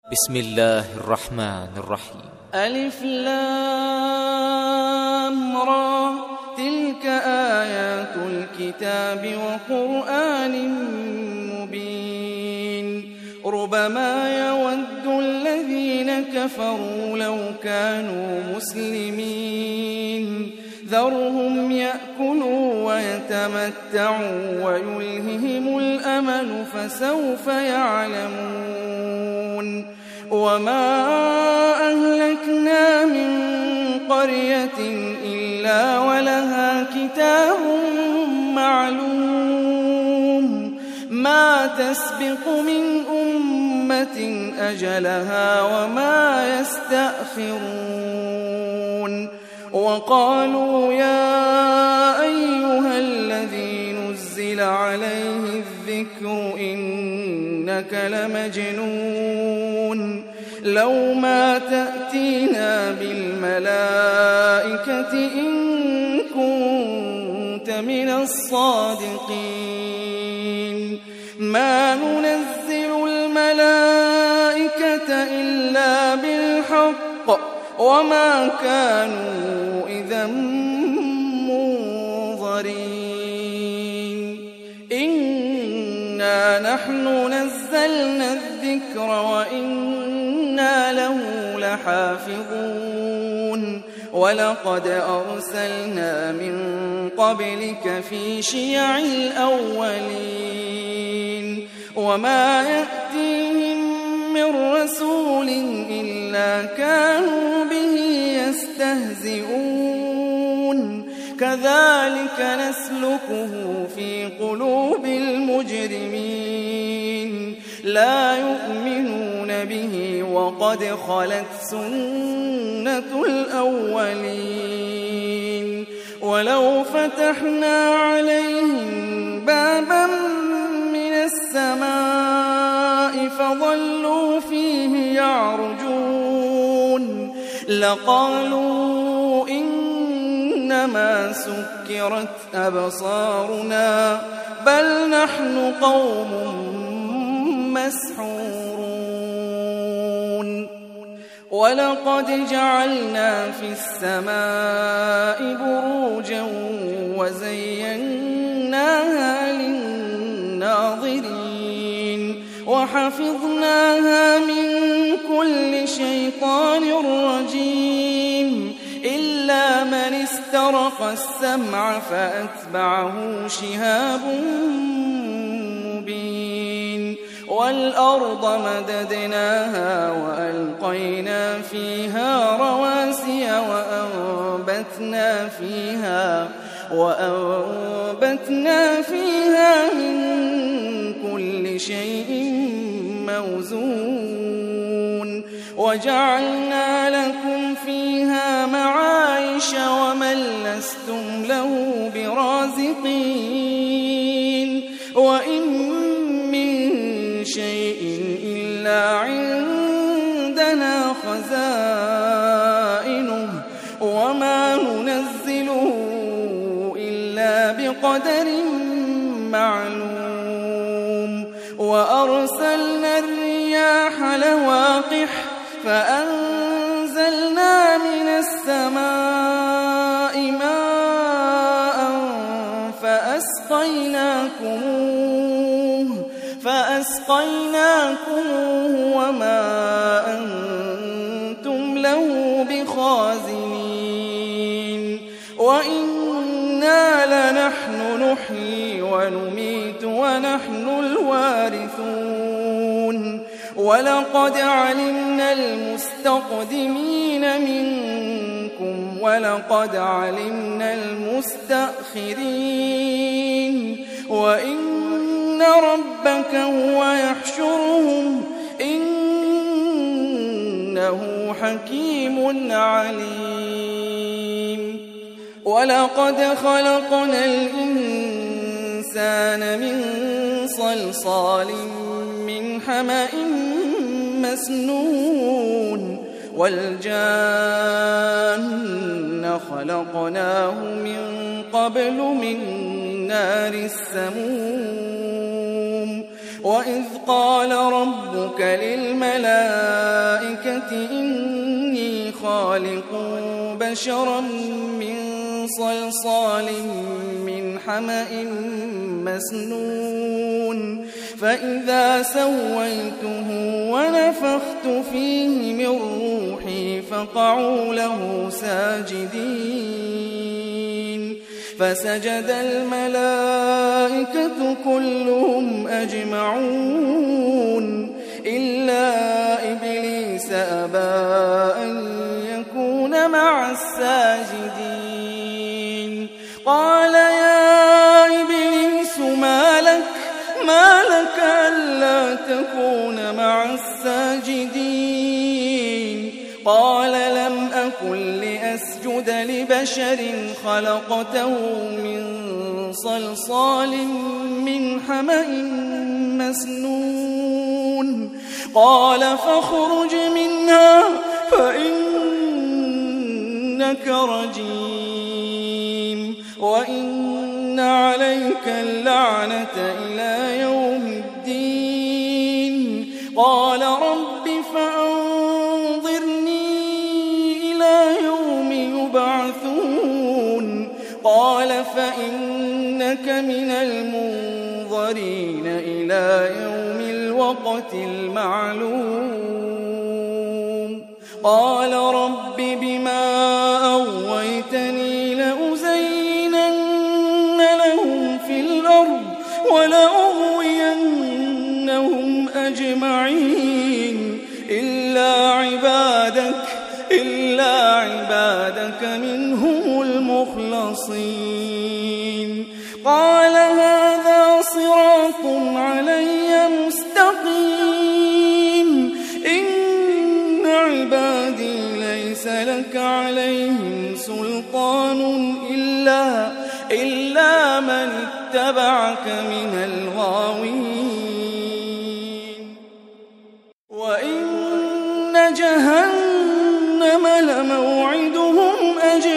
بسم الله الرحمن الرحيم. ألف لام را، تلك آيات الكتاب وقرآن مبين. ربما يود الذين كفروا لو كانوا مسلمين، ذرهم يأكلوا ويتمتعوا ويلههم الأمل فسوف يعلمون. وما أهلكنا من قرية إلا ولها كتاب معلوم، ما تسبق من أمة أجلها وما يستأخرون. وقالوا يا أيها الذي نزل عليه الذكر إنك لمجنون، لو ما تأتينا بالملائكة إن كنت من الصادقين. ما ننزل الملائكة إلا بالحق وما كانوا إذا منظرين. إنا نحن نزلنا الذكر وإنا له لحافظون. ولقد أرسلنا من قبلك في شيع الأولين، وما يأتيهم من رسول إلا كانوا به يستهزئون. كذلك نسلكه في قلوب المجرمين، لا يؤمنون به وقد خلت سنة الأولين. ولو فتحنا عليهم بابا من السماء فظلوا فيه يعرجون لقالوا إنما سكرت أبصارنا بل نحن قوم مسحورون. ولقد جعلنا في السماء بروجا وزيناها للناظرين وحفظناها من كل شيطان رجيم إلا من استرق السمع فأتبعه شهاب مبين. والأرض مددناها وألقينا فيها رواسي وأنبتنا فيها من كل شيء موزون. وجعلنا لكم فيها معايش ومن لستم له برازقين. وإن من شيء إلا عندنا خزائنه وما ننزله إلا بقدر معلوم. وأرسلنا الرياح لواقح فأنزلنا من السماء ماء فأسقيناكموه وما أنتم له بخازنين. وإنا لنحن نحيي ونميت ونحن الوارثون. ولقد علمنا المستقدمين منكم ولقد علمنا المستأخرين. وإن ربك هو يحشرهم إنه حكيم عليم. ولقد خلقنا الإنسان من صلصال من حمأ مسنون. والجان خلقناه من قبل من نار السموم. وإذ قال ربك للملائكة إني خالق بشرا من صلصال من حمأ مسنون فإذا سويته ونفخت فيه من روحي فقعوا له ساجدين فسجد الملائكة كلهم أجمعون إلا إبليس أبى أن يكون مع الساجدين قال يا إبليس ما لك ألا تكون مع الساجدين قال لم أكن لأسجد لبشر خلقته من صلصال من حمأ مسنون قال فاخرج منها فإنك رجيم وإن عليك اللعنة إلى يوم الدين قال رب فأنظرني إلى يوم يبعثون قال فإنك من المنظرين إلى يوم الوقت المعلوم قال رب بما أغويتني لأزينن لهم في الأرض ولأغوينهم أجمعين إلا عبادك منهم المخلصين قال هذا صراط علي مستقيم إن عبادي ليس لك عليهم سلطان إلا من اتبعك من الغاوين وإن جهنم لموعدهم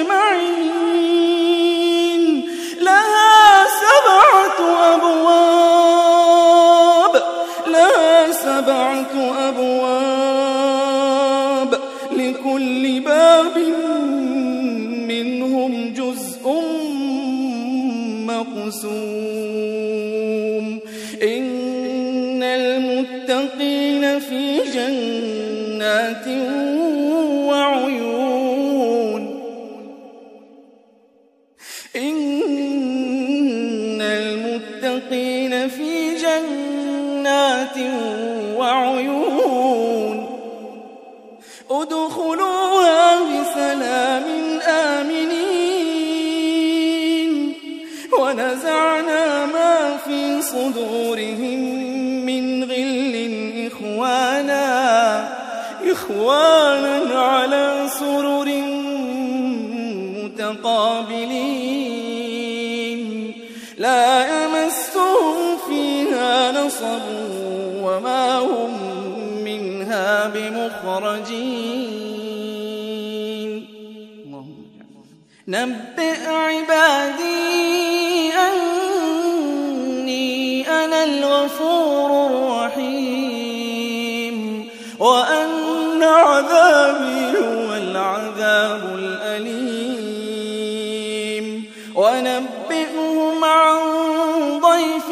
أجمعين لها 7 أبواب لكل باب منهم جزء مقسوم إن المتقين في جنات وعيون إن المتقين في جنات وعيون ادخلوها بسلام آمنين ونزعنا ما في صدورهم من غل إخوانا على سرر متقابلين لا يمسهم فيها نصب وما هم منها بمخرجين نبئ عبادي أني أنا الغفور الرحيم وأن عذابي هو العذاب الأليم ونبئهم عن ضيف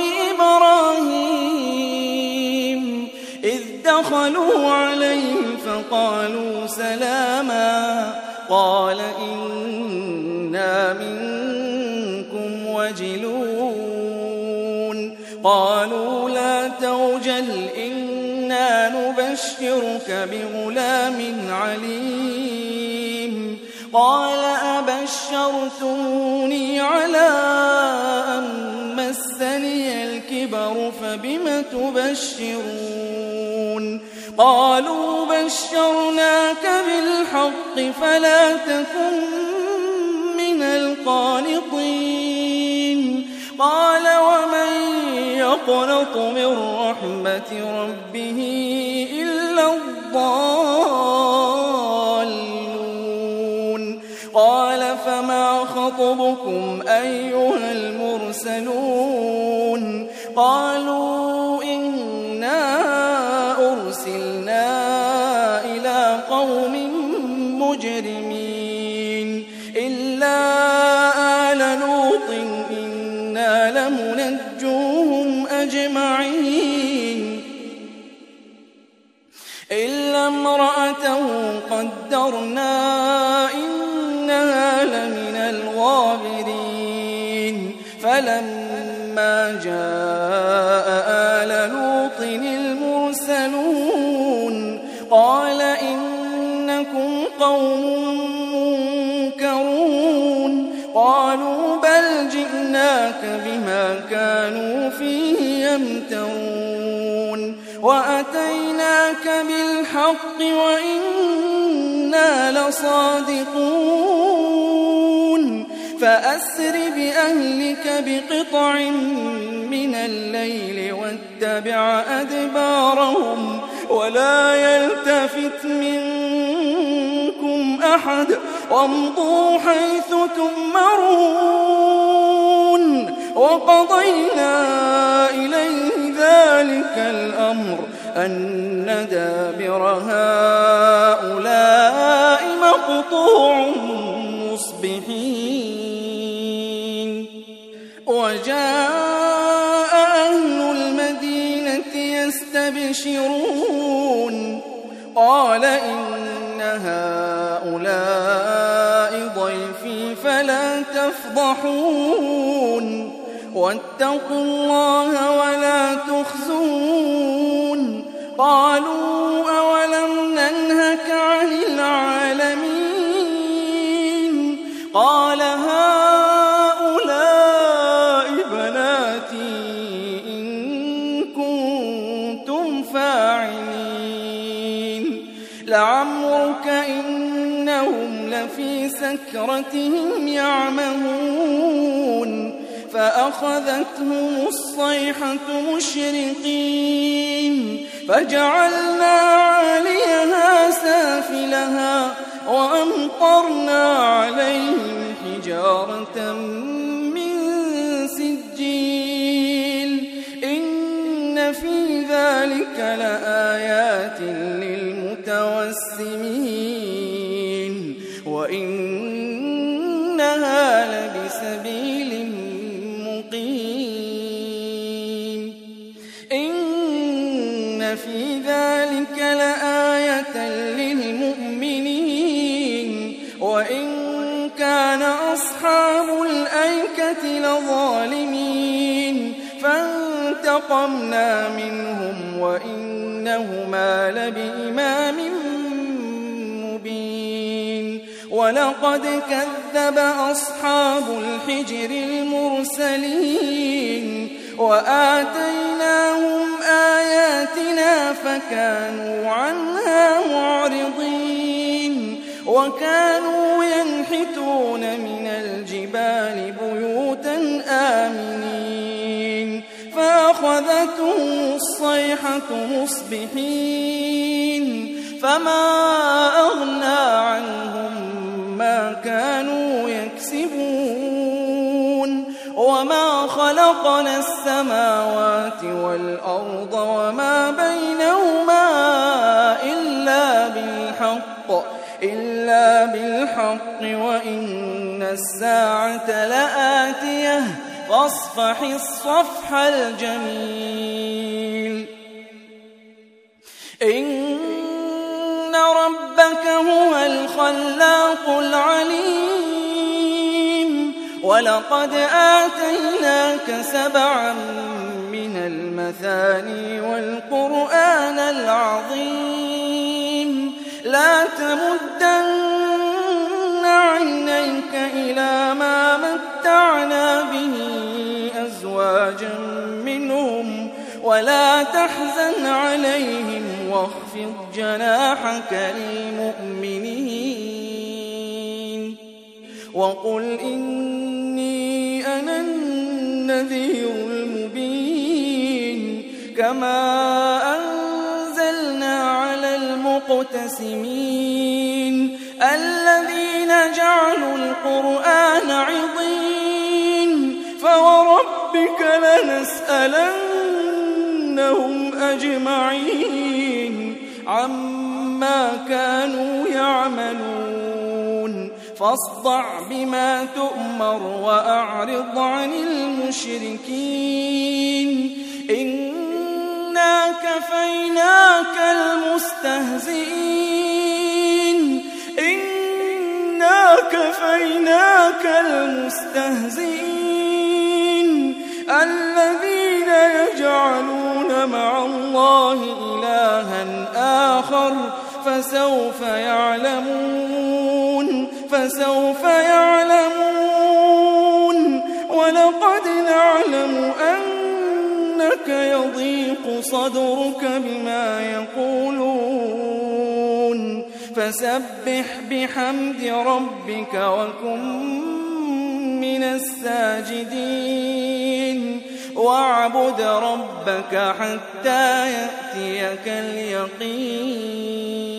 إبراهيم إذ دخلوا عليه فقالوا سلاما قال إنا منكم وجلون قالوا لا توجل إنا نبشرك بغلام عليم قال أبشرتموني على أن مسني الكبر فبم تبشرون قالوا بشرناك بالحق فلا تكن من القانطين قال ومن يقنط من رحمة ربه إلا الضالون قال فما خطبكم أيها المرسلون قالوا إنا المجرمين إلا آل لوط إنا لمنجوهم أجمعين إلا امرأته قدرنا إنها لمن الغابرين فلما جاء آل لوط المرسلون قال إنكم قوم منكرون قالوا بل جئناك بما كانوا فيه يمترون وأتيناك بالحق وإنا لصادقون فأسر بأهلك بقطع من الليل واتبع أدبارهم ولا يلتفت منكم أحد وامضوا حيث تؤمرون وقضينا إليه ذلك الأمر أن دابر هؤلاء مقطوع مصبحين وجاء أهل المدينة يستبشرون قال إن هؤلاء ضيفي فلا تفضحون واتقوا الله ولا تخزون قالوا أولم ننهك عن العالمين قال هؤلاء بناتي إن كنتم فاعلين لعمرك إنهم لفي سكرتهم يعمهون فأخذتهم الصيحة مشرقين فجعلنا عاليها سافلها وأمطرنا عليهم حجارة من سجيل إن في ذلك لآيات للمتوسمين وإنها لبسبيل مقيم إن في ذلك لآية للمؤمنين وإن كان أصحاب الأيكة لظالمين فانتقمنا منهم وإنهما لبإمام مبين ولقد كذب أصحاب الحجر المرسلين وآتيناهم آياتنا فكانوا عنها معرضين وكانوا ينحتون من الجبال بيوتا آمنين فأخذتهم الصيحة مصبحين فما أغنى عنهم ما كانوا يكسبون وما خلقنا السماوات والأرض وما بينهما إلا بالحق وإن الساعة لآتية فاصفح الصفح الجميل إن ربك هو الخلاق العليم ولقد آتيناك 7 من المثاني والقرآن العظيم لا تمدن عينيك إلى ما متعنا به أزواجا منهم ولا تحزن عليهم واخفض جناحك للمؤمنين وقل إني أنا النذير المبين كما أنزلنا على المقتسمين الذين جعلوا القرآن عضين فوربك لنسألنهم أجمعين عما كانوا يعملون فاصدع بما تؤمر وأعرض عن المشركين إنا كفيناك المستهزئين الذين يجعلون مع الله إلها آخر فسوف يعلمون ولقد نعلم أنك يضيق صدرك بما يقولون فسبح بحمد ربك وكن من الساجدين واعبد ربك حتى يأتيك اليقين